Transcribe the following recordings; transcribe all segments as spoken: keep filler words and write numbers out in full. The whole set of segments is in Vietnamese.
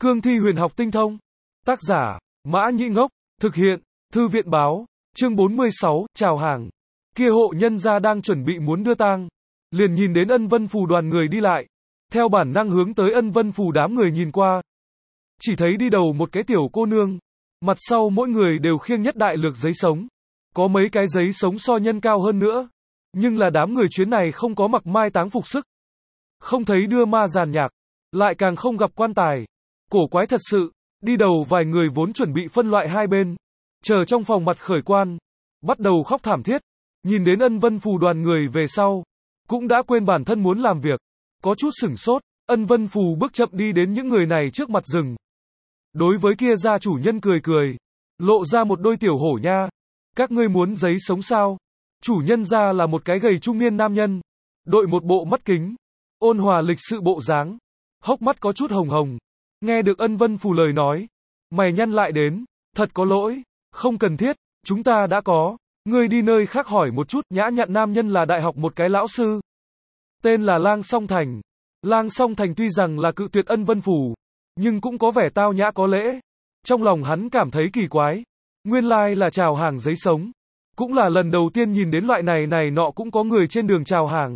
Cương thi huyền học tinh thông. Tác giả, Mã Nhĩ Ngốc. Thực hiện, Thư viện báo. Chương bốn mươi sáu, chào hàng. Kia hộ nhân gia đang chuẩn bị muốn đưa tang. Liền nhìn đến Ân Vân Phù đoàn người đi lại. Theo bản năng hướng tới Ân Vân Phù đám người nhìn qua. Chỉ thấy đi đầu một cái tiểu cô nương. Mặt sau mỗi người đều khiêng nhất đại lược giấy sống. Có mấy cái giấy sống so nhân cao hơn nữa. Nhưng là đám người chuyến này không có mặc mai táng phục sức. Không thấy đưa ma giàn nhạc. Lại càng không gặp quan tài. Cổ quái thật sự. Đi đầu vài người vốn chuẩn bị phân loại hai bên. Chờ trong phòng mặt khởi quan. Bắt đầu khóc thảm thiết. Nhìn đến Ân Vân Phù đoàn người về sau. Cũng đã quên bản thân muốn làm việc. Có chút sửng sốt. Ân Vân Phù bước chậm đi đến những người này trước mặt rừng. Đối với kia gia chủ nhân cười cười. Lộ ra một đôi tiểu hổ nha. Các ngươi muốn giấy sống sao? Chủ nhân gia là một cái gầy trung niên nam nhân. Đội một bộ mắt kính. Ôn hòa lịch sự bộ dáng. Hốc mắt có chút hồng hồng. Nghe được Ân Vân Phù lời nói. Mày nhăn lại đến. Thật có lỗi. Không cần thiết. Chúng ta đã có. Ngươi đi nơi khác hỏi một chút. Nhã nhặn nam nhân là đại học một cái lão sư. Tên là Lang Song Thành. Lang Song Thành tuy rằng là cự tuyệt Ân Vân Phù. Nhưng cũng có vẻ tao nhã có lễ. Trong lòng hắn cảm thấy kỳ quái. Nguyên lai là chào hàng giấy sống. Cũng là lần đầu tiên nhìn đến loại này này nọ cũng có người trên đường chào hàng.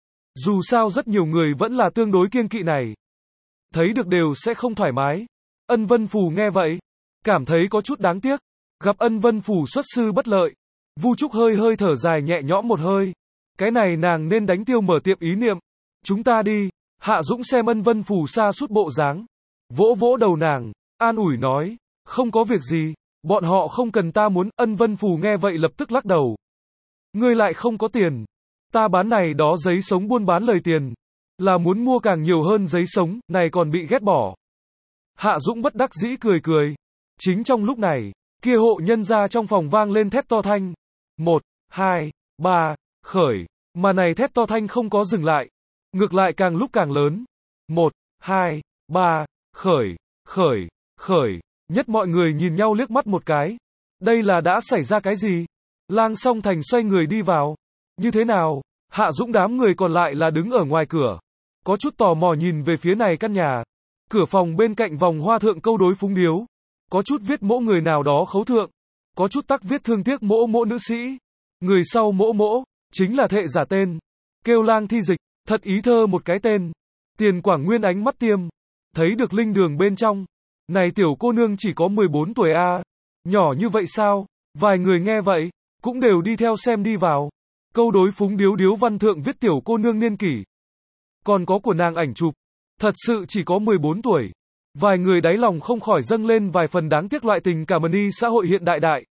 Dù sao rất nhiều người vẫn là tương đối kiêng kỵ này. Thấy được đều sẽ không thoải mái. Ân Vân Phù nghe vậy. Cảm thấy có chút đáng tiếc. Gặp Ân Vân Phù xuất sư bất lợi. Vu Trúc hơi hơi thở dài nhẹ nhõm một hơi. Cái này nàng nên đánh tiêu mở tiệm ý niệm. Chúng ta đi. Hạ Dũng xem Ân Vân Phù xa suốt bộ dáng. Vỗ vỗ đầu nàng. An ủi nói. Không có việc gì. Bọn họ không cần ta muốn. Ân Vân Phù nghe vậy lập tức lắc đầu. Ngươi lại không có tiền. Ta bán này đó giấy sống buôn bán lời tiền. Là muốn mua càng nhiều hơn giấy sống. Này còn bị ghét bỏ. Hạ Dũng bất đắc dĩ cười cười. Chính trong lúc này. Kia hộ nhân gia trong phòng vang lên thét to thanh. Một, hai, ba, khởi. Mà này thét to thanh không có dừng lại. Ngược lại càng lúc càng lớn. Một, hai, ba, khởi, khởi, khởi. Nhất mọi người nhìn nhau liếc mắt một cái. Đây là đã xảy ra cái gì? Lang Song Thành xoay người đi vào. Như thế nào? Hạ Dũng đám người còn lại là đứng ở ngoài cửa. Có chút tò mò nhìn về phía này căn nhà. Cửa phòng bên cạnh vòng hoa thượng câu đối phúng điếu. Có chút viết mỗ người nào đó khấu thượng. Có chút tắc viết thương tiếc mỗ mỗ nữ sĩ. Người sau mỗ mỗ, chính là thệ giả tên. Kêu Lang Thi Dịch, thật ý thơ một cái tên. Tiền Quảng Nguyên ánh mắt tiêm. Thấy được linh đường bên trong. Này tiểu cô nương chỉ có mười bốn tuổi a à. Nhỏ như vậy sao? Vài người nghe vậy, cũng đều đi theo xem đi vào. Câu đối phúng điếu điếu văn thượng viết tiểu cô nương niên kỷ. Còn có của nàng ảnh chụp. Thật sự chỉ có mười bốn tuổi. Vài người đáy lòng không khỏi dâng lên vài phần đáng tiếc loại tình cảm ni xã hội hiện đại đại.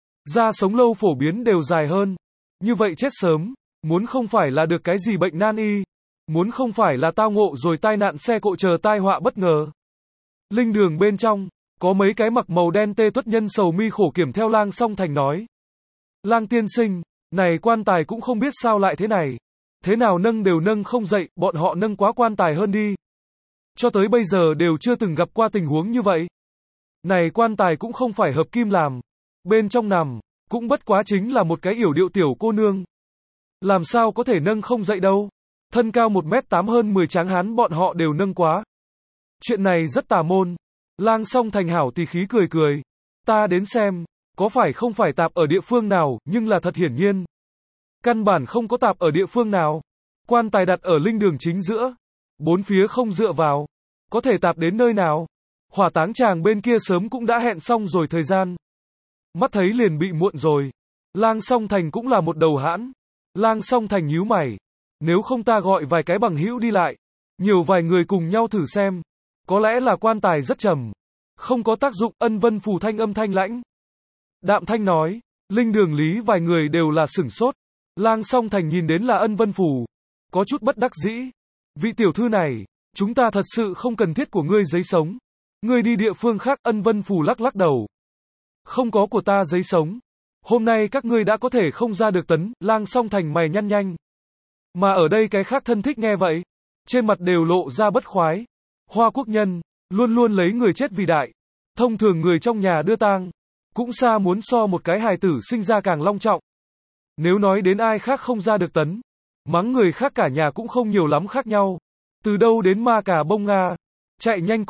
Da sống lâu phổ biến đều dài hơn. Như vậy chết sớm. Muốn không phải là được cái gì bệnh nan y. Muốn không phải là tao ngộ rồi tai nạn xe cộ chờ tai họa bất ngờ. Linh đường bên trong, có mấy cái mặc màu đen tê tuất nhân sầu mi khổ kiểm theo Lang Song Thành nói. Lang tiên sinh, này quan tài cũng không biết sao lại thế này. Thế nào nâng đều nâng không dậy, bọn họ nâng quá quan tài hơn đi. Cho tới bây giờ đều chưa từng gặp qua tình huống như vậy. Này quan tài cũng không phải hợp kim làm. Bên trong nằm, cũng bất quá chính là một cái yểu điệu tiểu cô nương. Làm sao có thể nâng không dậy đâu. Thân cao một mét tám hơn mười tráng hán bọn họ đều nâng quá. Chuyện này rất tà môn. Lang Song Thành hảo tỳ khí cười cười. Ta đến xem, có phải không phải tạp ở địa phương nào, nhưng là thật hiển nhiên. Căn bản không có tạp ở địa phương nào. Quan tài đặt ở linh đường chính giữa. Bốn phía không dựa vào. Có thể tạp đến nơi nào. Hỏa táng chàng bên kia sớm cũng đã hẹn xong rồi thời gian. Mắt thấy liền bị muộn rồi. Lang Song Thành cũng là một đầu hãn. Lang Song Thành nhíu mày. Nếu không ta gọi vài cái bằng hữu đi lại. Nhiều vài người cùng nhau thử xem. Có lẽ là quan tài rất trầm. Không có tác dụng. Ân Vân Phù thanh âm thanh lãnh. Đạm thanh nói. Linh đường lý vài người đều là sửng sốt. Lang Song Thành nhìn đến là Ân Vân Phù. Có chút bất đắc dĩ. Vị tiểu thư này. Chúng ta thật sự không cần thiết của ngươi giấy sống. Ngươi đi địa phương khác. Ân Vân Phù lắc lắc đầu. Không có của ta giấy sống. Hôm nay các ngươi đã có thể không ra được tấn. Lang Song Thành mày nhăn nhanh. Mà ở đây cái khác thân thích nghe vậy. Trên mặt đều lộ ra bất khoái. Hoa quốc nhân, luôn luôn lấy người chết vì đại. Thông thường người trong nhà đưa tang, cũng xa muốn so một cái hài tử sinh ra càng long trọng. Nếu nói đến ai khác không ra được tấn, mắng người khác cả nhà cũng không nhiều lắm khác nhau. Từ đâu đến ma cà bông Nga, chạy nhanh cút,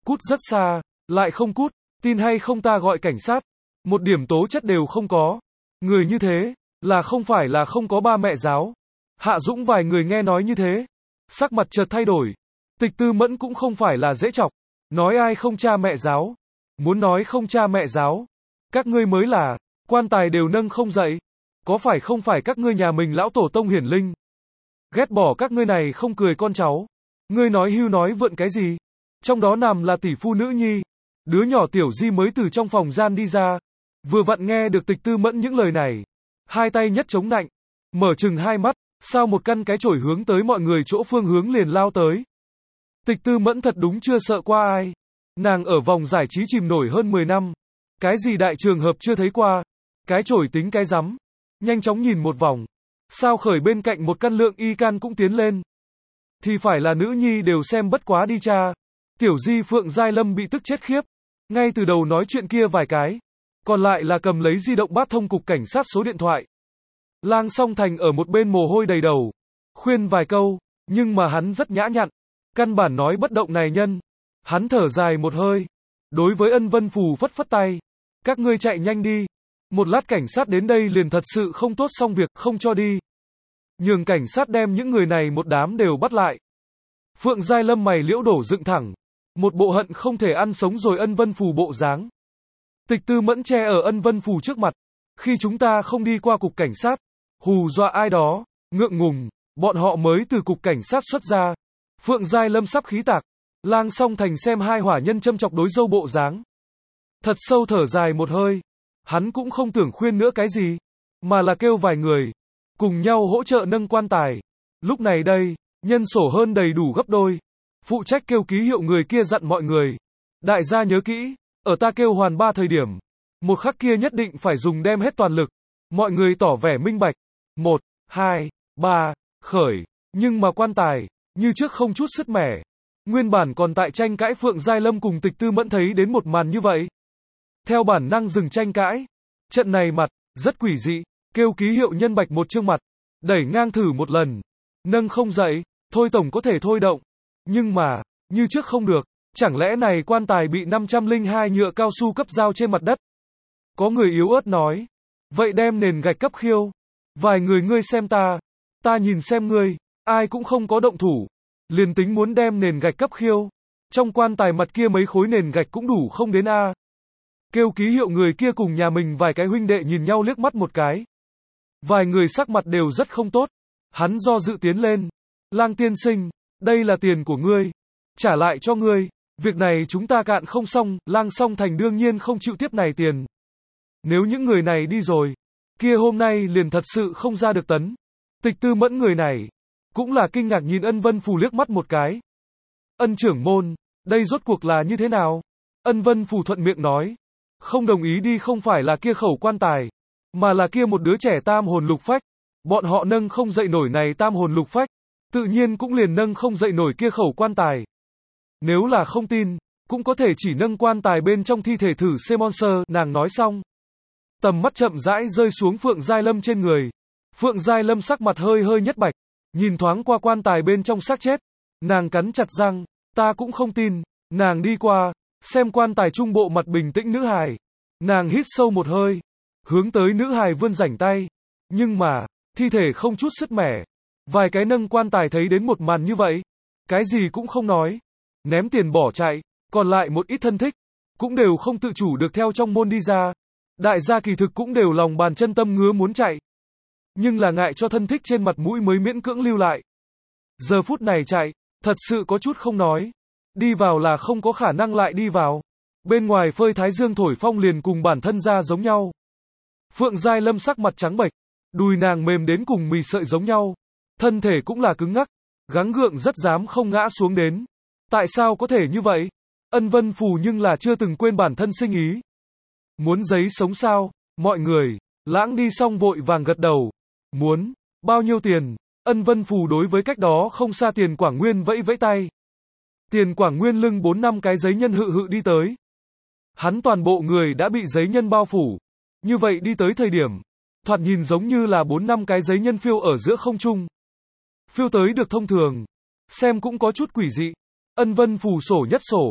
cút rất xa, lại không cút, tin hay không ta gọi cảnh sát, một điểm tố chất đều không có. Người như thế, là không phải là không có ba mẹ giáo. Hạ Dũng vài người nghe nói như thế, sắc mặt chợt thay đổi. Tịch Tư Mẫn cũng không phải là dễ chọc, nói ai không cha mẹ giáo. Muốn nói không cha mẹ giáo, các ngươi mới là, quan tài đều nâng không dậy. Có phải không phải các ngươi nhà mình lão tổ tông hiển linh? Ghét bỏ các ngươi này không cười con cháu. Ngươi nói hưu nói vượn cái gì? Trong đó nằm là tỷ phu nữ nhi. Đứa nhỏ Tiểu Di mới từ trong phòng gian đi ra. Vừa vặn nghe được Tịch Tư Mẫn những lời này. Hai tay nhất chống nạnh. Mở chừng hai mắt. Sao một căn cái chổi hướng tới mọi người chỗ phương hướng liền lao tới. Tịch Tư Mẫn thật đúng chưa sợ qua ai. Nàng ở vòng giải trí chìm nổi hơn mười năm. Cái gì đại trường hợp chưa thấy qua. Cái chổi tính cái rắm. Nhanh chóng nhìn một vòng. Sao khởi bên cạnh một căn lượng y can cũng tiến lên. Thì phải là nữ nhi đều xem bất quá đi cha. Tiểu Di Phượng Giai Lâm bị tức chết khiếp. Ngay từ đầu nói chuyện kia vài cái. Còn lại là cầm lấy di động bát thông cục cảnh sát số điện thoại. Lang Song Thành ở một bên mồ hôi đầy đầu. Khuyên vài câu. Nhưng mà hắn rất nhã nhặn. Căn bản nói bất động này nhân. Hắn thở dài một hơi. Đối với Ân Vân Phù phất phất tay. Các ngươi chạy nhanh đi. Một lát cảnh sát đến đây liền thật sự không tốt xong việc, không cho đi. Nhường cảnh sát đem những người này một đám đều bắt lại. Phượng Giai Lâm mày liễu đổ dựng thẳng. Một bộ hận không thể ăn sống rồi Ân Vân Phù bộ dáng. Tịch Tư Mẫn che ở Ân Vân Phù trước mặt. Khi chúng ta không đi qua cục cảnh sát, hù dọa ai đó, ngượng ngùng, bọn họ mới từ cục cảnh sát xuất ra. Phượng Giai Lâm sắp khí tạc. Lang Song Thành xem hai hỏa nhân châm chọc đối dâu bộ dáng. Thật sâu thở dài một hơi. Hắn cũng không tưởng khuyên nữa cái gì, mà là kêu vài người, cùng nhau hỗ trợ nâng quan tài. Lúc này đây, nhân sổ hơn đầy đủ gấp đôi. Phụ trách kêu ký hiệu người kia dặn mọi người. Đại gia nhớ kỹ, ở ta kêu hoàn ba thời điểm. Một khắc kia nhất định phải dùng đem hết toàn lực. Mọi người tỏ vẻ minh bạch. Một, hai, ba, khởi. Nhưng mà quan tài, như trước không chút sứt mẻ. Nguyên bản còn tại tranh cãi Phượng Giai Lâm cùng Tịch Tư Mẫn thấy đến một màn như vậy. Theo bản năng dừng tranh cãi. Trận này mặt, rất quỷ dị. Kêu ký hiệu nhân bạch một chương mặt. Đẩy ngang thử một lần. Nâng không dậy. Thôi tổng có thể thôi động. Nhưng mà, như trước không được. Chẳng lẽ này quan tài bị năm trăm lẻ hai nhựa cao su cấp dao trên mặt đất? Có người yếu ớt nói. Vậy đem nền gạch cấp khiêu. Vài người ngươi xem ta. Ta nhìn xem ngươi. Ai cũng không có động thủ. Liền tính muốn đem nền gạch cấp khiêu. Trong quan tài mặt kia mấy khối nền gạch cũng đủ không đến a. Kêu ký hiệu người kia cùng nhà mình vài cái huynh đệ nhìn nhau liếc mắt một cái. Vài người sắc mặt đều rất không tốt. Hắn do dự tiến lên. Lang tiên sinh, đây là tiền của ngươi. Trả lại cho ngươi. Việc này chúng ta cạn không xong. Lang Song Thành đương nhiên không chịu tiếp này tiền. Nếu những người này đi rồi, kia hôm nay liền thật sự không ra được tấn. Tịch Tư Mẫn người này, cũng là kinh ngạc nhìn Ân Vân Phù liếc mắt một cái. Ân trưởng môn, đây rốt cuộc là như thế nào? Ân Vân Phù thuận miệng nói. Không đồng ý đi không phải là kia khẩu quan tài, mà là kia một đứa trẻ tam hồn lục phách. Bọn họ nâng không dậy nổi này tam hồn lục phách, tự nhiên cũng liền nâng không dậy nổi kia khẩu quan tài. Nếu là không tin, cũng có thể chỉ nâng quan tài bên trong thi thể thử xem monster, nàng nói xong. Tầm mắt chậm rãi rơi xuống Phượng Giai Lâm trên người. Phượng Giai Lâm sắc mặt hơi hơi nhất bạch, nhìn thoáng qua quan tài bên trong xác chết. Nàng cắn chặt răng, ta cũng không tin. Nàng đi qua, xem quan tài trung bộ mặt bình tĩnh nữ hài. Nàng hít sâu một hơi, hướng tới nữ hài vươn rảnh tay. Nhưng mà, thi thể không chút sứt mẻ. Vài cái nâng quan tài thấy đến một màn như vậy, cái gì cũng không nói, ném tiền bỏ chạy. Còn lại một ít thân thích, cũng đều không tự chủ được theo trong môn đi ra. Đại gia kỳ thực cũng đều lòng bàn chân tâm ngứa muốn chạy. Nhưng là ngại cho thân thích trên mặt mũi mới miễn cưỡng lưu lại. Giờ phút này chạy, thật sự có chút không nói. Đi vào là không có khả năng lại đi vào. Bên ngoài phơi thái dương thổi phong liền cùng bản thân ra giống nhau. Phượng Giai Lâm sắc mặt trắng bệch, đùi nàng mềm đến cùng mì sợi giống nhau. Thân thể cũng là cứng ngắc, gắng gượng rất dám không ngã xuống đến. Tại sao có thể như vậy? Ân Vân Phù nhưng là chưa từng quên bản thân sinh ý. Muốn giấy sống sao? Mọi người, lãng đi xong vội vàng gật đầu. Muốn, bao nhiêu tiền? Ân Vân Phù đối với cách đó không xa Tiền Quảng Nguyên vẫy vẫy tay. Tiền Quảng Nguyên lưng bốn năm cái giấy nhân hự hự đi tới. Hắn toàn bộ người đã bị giấy nhân bao phủ. Như vậy đi tới thời điểm, thoạt nhìn giống như là bốn năm cái giấy nhân phiêu ở giữa không trung. Phiêu tới được thông thường, xem cũng có chút quỷ dị. Ân Vân Phù sổ nhất sổ,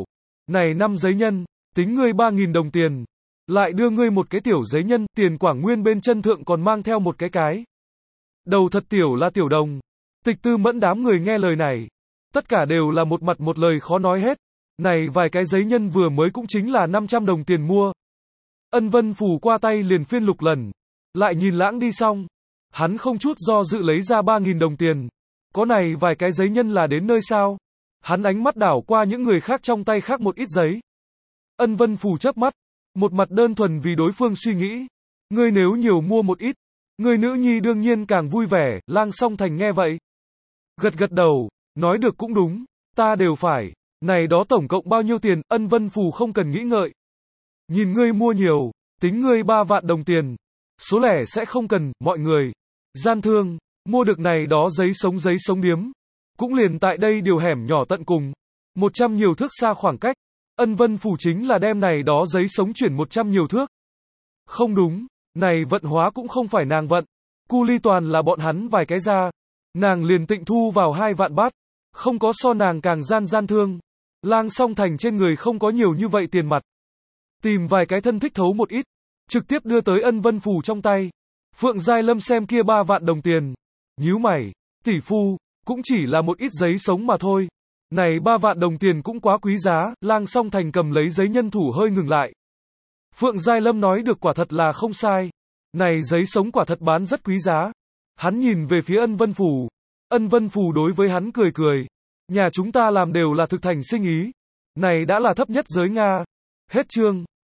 Này năm giấy nhân, tính ngươi ba nghìn đồng tiền. Lại đưa ngươi một cái tiểu giấy nhân, tiền Quảng Nguyên bên chân thượng còn mang theo một cái cái. Đầu thật tiểu là tiểu đồng. Tịch Tư Mẫn đám người nghe lời này. Tất cả đều là một mặt một lời khó nói hết. Này vài cái giấy nhân vừa mới cũng chính là năm trăm đồng tiền mua. Ân Vân Phù qua tay liền phiên lục lần. Lại nhìn lãng đi xong. Hắn không chút do dự lấy ra ba nghìn đồng tiền. Có này vài cái giấy nhân là đến nơi sao? Hắn ánh mắt đảo qua những người khác trong tay khác một ít giấy. Ân Vân Phù chớp mắt. Một mặt đơn thuần vì đối phương suy nghĩ. Ngươi nếu nhiều mua một ít. Người nữ nhi đương nhiên càng vui vẻ. Lang Song Thành nghe vậy. Gật gật đầu. Nói được cũng đúng. Ta đều phải. Này đó tổng cộng bao nhiêu tiền? Ân Vân Phù không cần nghĩ ngợi. Nhìn ngươi mua nhiều. Tính ngươi ba vạn đồng tiền. Số lẻ sẽ không cần. Mọi người. Gian thương. Mua được này đó giấy sống giấy sống điếm. Cũng liền tại đây điều hẻm nhỏ tận cùng. Một trăm nhiều thước xa khoảng cách. Ân Vân Phù chính là đem này đó giấy sống chuyển một trăm nhiều thước. Không đúng. Này vận hóa cũng không phải nàng vận. Cu ly toàn là bọn hắn vài cái ra. Nàng liền tịnh thu vào hai vạn bát. Không có so nàng càng gian gian thương. Lang Song Thành trên người không có nhiều như vậy tiền mặt. Tìm vài cái thân thích thấu một ít. Trực tiếp đưa tới Ân Vân Phù trong tay. Phượng Giai Lâm xem kia ba vạn đồng tiền. Nhíu mày. Tỷ phu. Cũng chỉ là một ít giấy sống mà thôi. Này ba vạn đồng tiền cũng quá quý giá. Lang Song Thành cầm lấy giấy nhân thủ hơi ngừng lại. Phượng Giai Lâm nói được quả thật là không sai. Này giấy sống quả thật bán rất quý giá. Hắn nhìn về phía Ân Vân Phù. Ân Vân Phù đối với hắn cười cười. Nhà chúng ta làm đều là thực thành sinh ý. Này đã là thấp nhất giới Nga. Hết chương.